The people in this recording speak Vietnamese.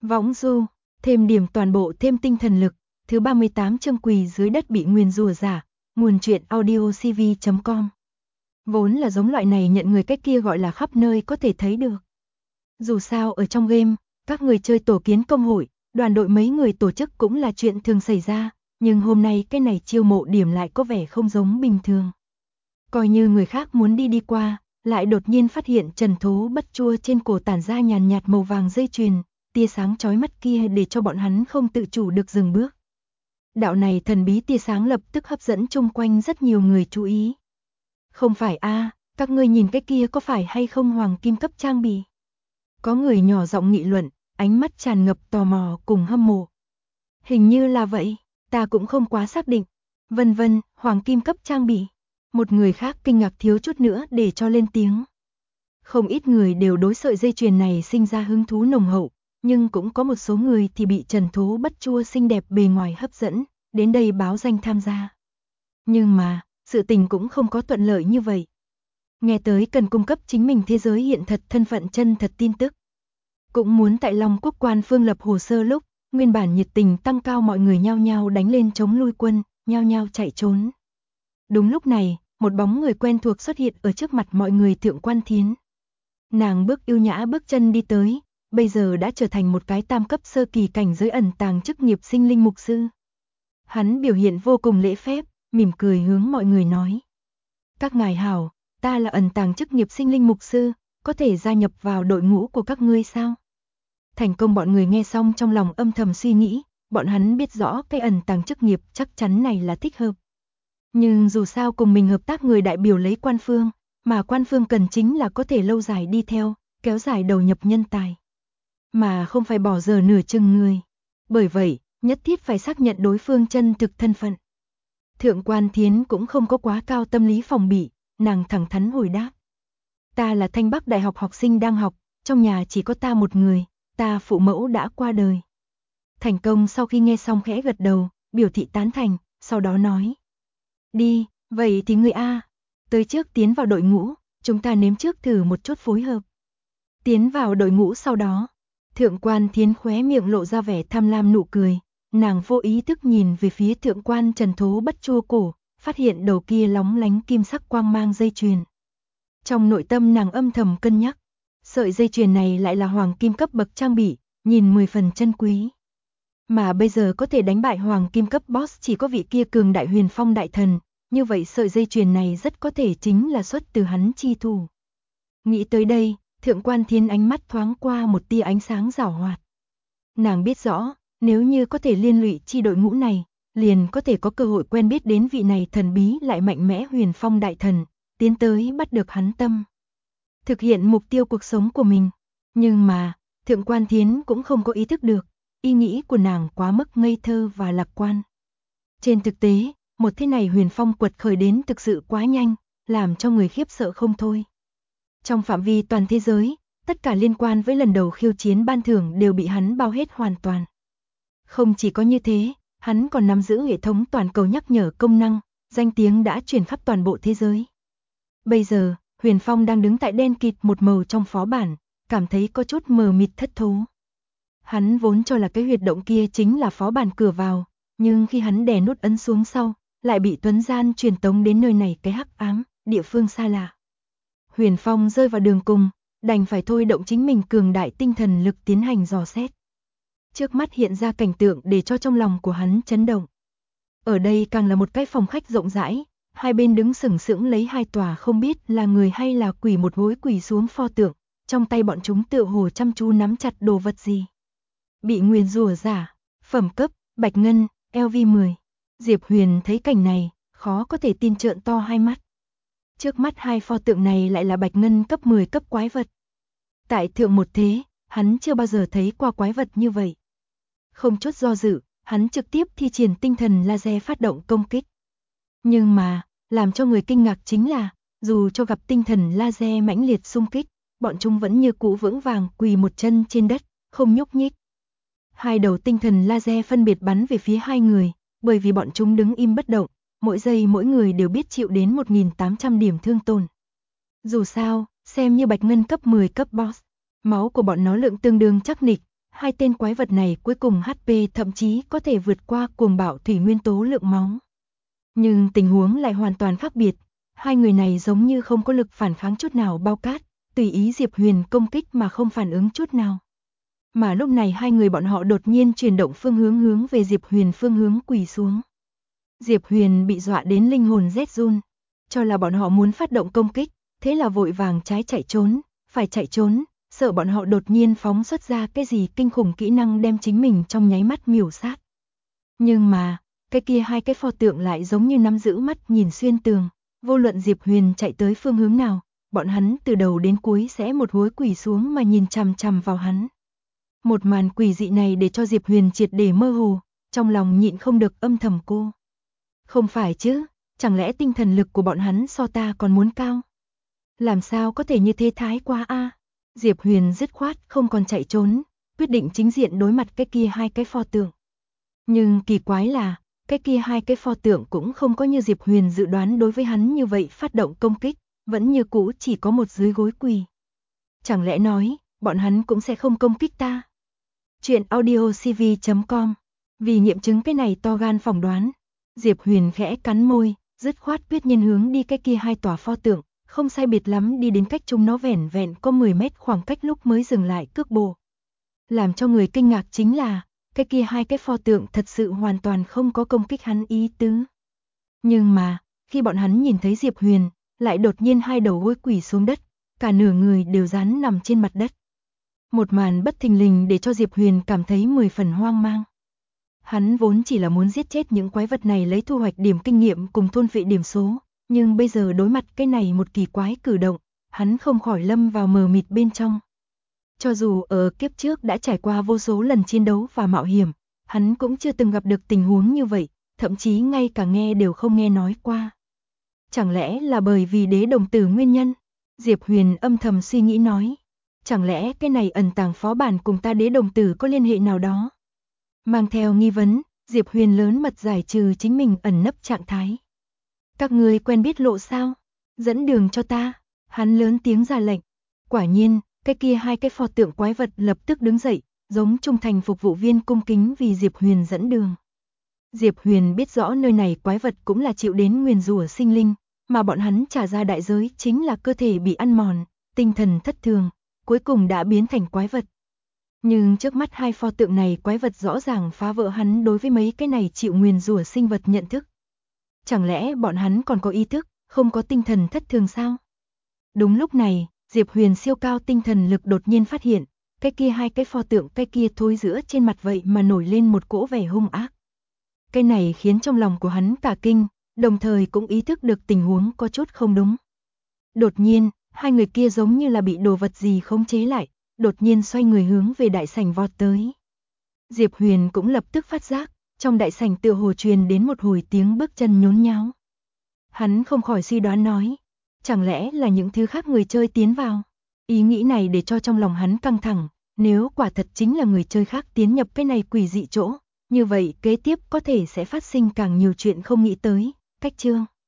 Võng du, thêm điểm toàn bộ thêm tinh thần lực, thứ 38 chương quỳ dưới đất bị nguyền rủa giả, nguồn truyện audiocv.com. Vốn là giống loại này nhận người cách kia gọi là khắp nơi có thể thấy được. Dù sao ở trong game, các người chơi tổ kiến công hội, đoàn đội mấy người tổ chức cũng là chuyện thường xảy ra, nhưng hôm nay cái này chiêu mộ điểm lại có vẻ không giống bình thường. Coi như người khác muốn đi qua, lại đột nhiên phát hiện trần thố bất chua trên cổ tản ra nhàn nhạt màu vàng dây chuyền, tia sáng chói mắt kia để cho bọn hắn không tự chủ được dừng bước. Đạo này thần bí tia sáng lập tức hấp dẫn chung quanh rất nhiều người chú ý. Không phải các ngươi nhìn cái kia có phải hay không hoàng kim cấp trang bị? Có người nhỏ giọng nghị luận, ánh mắt tràn ngập tò mò cùng hâm mộ. Hình như là vậy, ta cũng không quá xác định. Vân vân, hoàng kim cấp trang bị. Một người khác kinh ngạc thiếu chút nữa để cho lên tiếng. Không ít người đều đối sợi dây chuyền này sinh ra hứng thú nồng hậu, nhưng cũng có một số người thì bị trần thố bất chua xinh đẹp bề ngoài hấp dẫn, đến đây báo danh tham gia. Nhưng mà, sự tình cũng không có thuận lợi như vậy. Nghe tới cần cung cấp chính mình thế giới hiện thật thân phận chân thật tin tức. Cũng muốn tại Long Quốc quan phương lập hồ sơ lúc, nguyên bản nhiệt tình tăng cao mọi người nhao nhao đánh lên chống lui quân, nhao nhao chạy trốn. Đúng lúc này, một bóng người quen thuộc xuất hiện ở trước mặt mọi người Thượng Quan Thiến. Nàng bước yêu nhã bước chân đi tới, bây giờ đã trở thành một cái tam cấp sơ kỳ cảnh giới ẩn tàng chức nghiệp sinh linh mục sư. Hắn biểu hiện vô cùng lễ phép, mỉm cười hướng mọi người nói. Các ngài hảo, ta là ẩn tàng chức nghiệp sinh linh mục sư, có thể gia nhập vào đội ngũ của các ngươi sao? Thành công bọn người nghe xong trong lòng âm thầm suy nghĩ, bọn hắn biết rõ cái ẩn tàng chức nghiệp chắc chắn này là thích hợp. Nhưng dù sao cùng mình hợp tác người đại biểu lấy quan phương, mà quan phương cần chính là có thể lâu dài đi theo, kéo dài đầu nhập nhân tài. Mà không phải bỏ giờ nửa chừng người. Bởi vậy, nhất thiết phải xác nhận đối phương chân thực thân phận. Thượng Quan Thiến cũng không có quá cao tâm lý phòng bị, nàng thẳng thắn hồi đáp. Ta là Thanh Bắc Đại học học sinh đang học, trong nhà chỉ có ta một người, ta phụ mẫu đã qua đời. Thành công sau khi nghe xong khẽ gật đầu, biểu thị tán thành, sau đó nói. Đi, vậy thì người tới trước tiến vào đội ngũ, chúng ta nếm trước thử một chút phối hợp. Tiến vào đội ngũ sau đó, Thượng Quan Thiến khóe miệng lộ ra vẻ tham lam nụ cười, nàng vô ý thức nhìn về phía Thượng Quan Trần Thố bất chua cổ, phát hiện đầu kia lóng lánh kim sắc quang mang dây chuyền. Trong nội tâm nàng âm thầm cân nhắc, sợi dây chuyền này lại là hoàng kim cấp bậc trang bị, nhìn 10 phần chân quý. Mà bây giờ có thể đánh bại hoàng kim cấp boss chỉ có vị kia cường đại huyền phong đại thần, như vậy sợi dây chuyền này rất có thể chính là xuất từ hắn chi thủ. Nghĩ tới đây, Thượng Quan Thiến ánh mắt thoáng qua một tia ánh sáng giảo hoạt. Nàng biết rõ, nếu như có thể liên lụy chi đội ngũ này, liền có thể có cơ hội quen biết đến vị này thần bí lại mạnh mẽ huyền phong đại thần, tiến tới bắt được hắn tâm. Thực hiện mục tiêu cuộc sống của mình. Nhưng mà, Thượng Quan Thiến cũng không có ý thức được, ý nghĩ của nàng quá mức ngây thơ và lạc quan. Trên thực tế, một thế này huyền phong quật khởi đến thực sự quá nhanh, làm cho người khiếp sợ không thôi. Trong phạm vi toàn thế giới, tất cả liên quan với lần đầu khiêu chiến ban thưởng đều bị hắn bao hết hoàn toàn. Không chỉ có như thế, hắn còn nắm giữ hệ thống toàn cầu nhắc nhở công năng, danh tiếng đã truyền khắp toàn bộ thế giới. Bây giờ, Huyền Phong đang đứng tại đen kịt một màu trong phó bản, cảm thấy có chút mờ mịt thất thố. Hắn vốn cho là cái huyệt động kia chính là phó bản cửa vào, nhưng khi hắn đè nút ấn xuống sau, lại bị Tuấn Gian truyền tống đến nơi này cái hắc ám, địa phương xa lạ. Huyền Phong rơi vào đường cùng, đành phải thôi động chính mình cường đại tinh thần lực tiến hành dò xét. Trước mắt hiện ra cảnh tượng để cho trong lòng của hắn chấn động. Ở đây càng là một cái phòng khách rộng rãi, hai bên đứng sừng sững lấy hai tòa không biết là người hay là quỷ một gối quỳ xuống pho tượng, trong tay bọn chúng tựa hồ chăm chú nắm chặt đồ vật gì. Bị nguyền rủa giả, phẩm cấp, bạch ngân, LV10. Diệp Huyền thấy cảnh này, khó có thể tin trợn to hai mắt. Trước mắt hai pho tượng này lại là bạch ngân cấp 10 cấp quái vật. Tại thượng một thế, hắn chưa bao giờ thấy qua quái vật như vậy. Không chút do dự, hắn trực tiếp thi triển tinh thần laser phát động công kích. Nhưng mà, làm cho người kinh ngạc chính là, dù cho gặp tinh thần laser mãnh liệt xung kích, bọn chúng vẫn như cũ vững vàng quỳ một chân trên đất, không nhúc nhích. Hai đầu tinh thần laser phân biệt bắn về phía hai người, bởi vì bọn chúng đứng im bất động, mỗi giây mỗi người đều biết chịu đến 1.800 điểm thương tổn. Dù sao, xem như bạch ngân cấp 10 cấp boss, máu của bọn nó lượng tương đương chắc nịch, Hai tên quái vật này cuối cùng HP thậm chí có thể vượt qua cuồng bạo thủy nguyên tố lượng máu. Nhưng tình huống lại hoàn toàn khác biệt, hai người này giống như không có lực phản kháng chút nào bao cát, tùy ý Diệp Huyền công kích mà không phản ứng chút nào. Mà lúc này hai người bọn họ đột nhiên chuyển động phương hướng về Diệp Huyền phương hướng quỳ xuống. Diệp Huyền bị dọa đến linh hồn rét run, cho là bọn họ muốn phát động công kích, thế là vội vàng chạy trốn, phải chạy trốn, sợ bọn họ đột nhiên phóng xuất ra cái gì kinh khủng kỹ năng đem chính mình trong nháy mắt miểu sát. Nhưng mà, cái kia hai cái pho tượng lại giống như nắm giữ mắt nhìn xuyên tường, vô luận Diệp Huyền chạy tới phương hướng nào, bọn hắn từ đầu đến cuối sẽ một gối quỳ xuống mà nhìn chằm chằm vào hắn. Một màn quỷ dị này để cho Diệp Huyền triệt để mơ hồ, trong lòng nhịn không được âm thầm cô. Không phải chứ, chẳng lẽ tinh thần lực của bọn hắn so ta còn muốn cao? Làm sao có thể như thế thái quá a? Diệp Huyền dứt khoát không còn chạy trốn, quyết định chính diện đối mặt cái kia hai cái pho tượng. Nhưng kỳ quái là, cái kia hai cái pho tượng cũng không có như Diệp Huyền dự đoán đối với hắn như vậy phát động công kích, vẫn như cũ chỉ có một dưới gối quỳ. Chẳng lẽ nói, bọn hắn cũng sẽ không công kích ta? Chuyện audiocv.com. Vì nghiệm chứng cái này to gan phỏng đoán, Diệp Huyền khẽ cắn môi, dứt khoát quyết nhiên hướng đi cái kia hai tòa pho tượng, không sai biệt lắm đi đến cách chúng nó vẻn vẹn có 10 mét khoảng cách lúc mới dừng lại cước bộ. Làm cho người kinh ngạc chính là, cái kia hai cái pho tượng thật sự hoàn toàn không có công kích hắn ý tứ. Nhưng mà, khi bọn hắn nhìn thấy Diệp Huyền, lại đột nhiên hai đầu gối quỳ xuống đất, cả nửa người đều dán nằm trên mặt đất. Một màn bất thình lình để cho Diệp Huyền cảm thấy 10 phần hoang mang. Hắn vốn chỉ là muốn giết chết những quái vật này lấy thu hoạch điểm kinh nghiệm cùng thôn phệ điểm số, nhưng bây giờ đối mặt cái này một kỳ quái cử động, hắn không khỏi lâm vào mờ mịt bên trong. Cho dù ở kiếp trước đã trải qua vô số lần chiến đấu và mạo hiểm, hắn cũng chưa từng gặp được tình huống như vậy, thậm chí ngay cả nghe đều không nghe nói qua. Chẳng lẽ là bởi vì đế đồng tử nguyên nhân? Diệp Huyền âm thầm suy nghĩ nói. Chẳng lẽ cái này ẩn tàng phó bản cùng ta đế đồng tử có liên hệ nào đó? Mang theo nghi vấn, Diệp Huyền lớn mật giải trừ chính mình ẩn nấp trạng thái. Các người quen biết lộ sao? Dẫn đường cho ta. Hắn lớn tiếng ra lệnh. Quả nhiên, cái kia hai cái pho tượng quái vật lập tức đứng dậy, giống trung thành phục vụ viên cung kính vì Diệp Huyền dẫn đường. Diệp Huyền biết rõ nơi này quái vật cũng là chịu đến nguyền rủa sinh linh, mà bọn hắn trả ra đại giới chính là cơ thể bị ăn mòn, tinh thần thất thường, cuối cùng đã biến thành quái vật. Nhưng trước mắt hai pho tượng này quái vật rõ ràng phá vỡ hắn đối với mấy cái này chịu nguyền rủa sinh vật nhận thức. Chẳng lẽ bọn hắn còn có ý thức, không có tinh thần thất thường sao? Đúng lúc này, Diệp Huyền siêu cao tinh thần lực đột nhiên phát hiện, cái kia hai cái pho tượng cái kia thối giữa trên mặt vậy mà nổi lên một cỗ vẻ hung ác. Cái này khiến trong lòng của hắn cả kinh, đồng thời cũng ý thức được tình huống có chút không đúng. Đột nhiên, hai người kia giống như là bị đồ vật gì khống chế lại, đột nhiên xoay người hướng về đại sảnh vọt tới. Diệp Huyền cũng lập tức phát giác, trong đại sảnh tựa hồ truyền đến một hồi tiếng bước chân nhốn nháo. Hắn không khỏi suy đoán nói, chẳng lẽ là những thứ khác người chơi tiến vào? Ý nghĩ này để cho trong lòng hắn căng thẳng, nếu quả thật chính là người chơi khác tiến nhập cái này quỷ dị chỗ, như vậy kế tiếp có thể sẽ phát sinh càng nhiều chuyện không nghĩ tới. Cách chương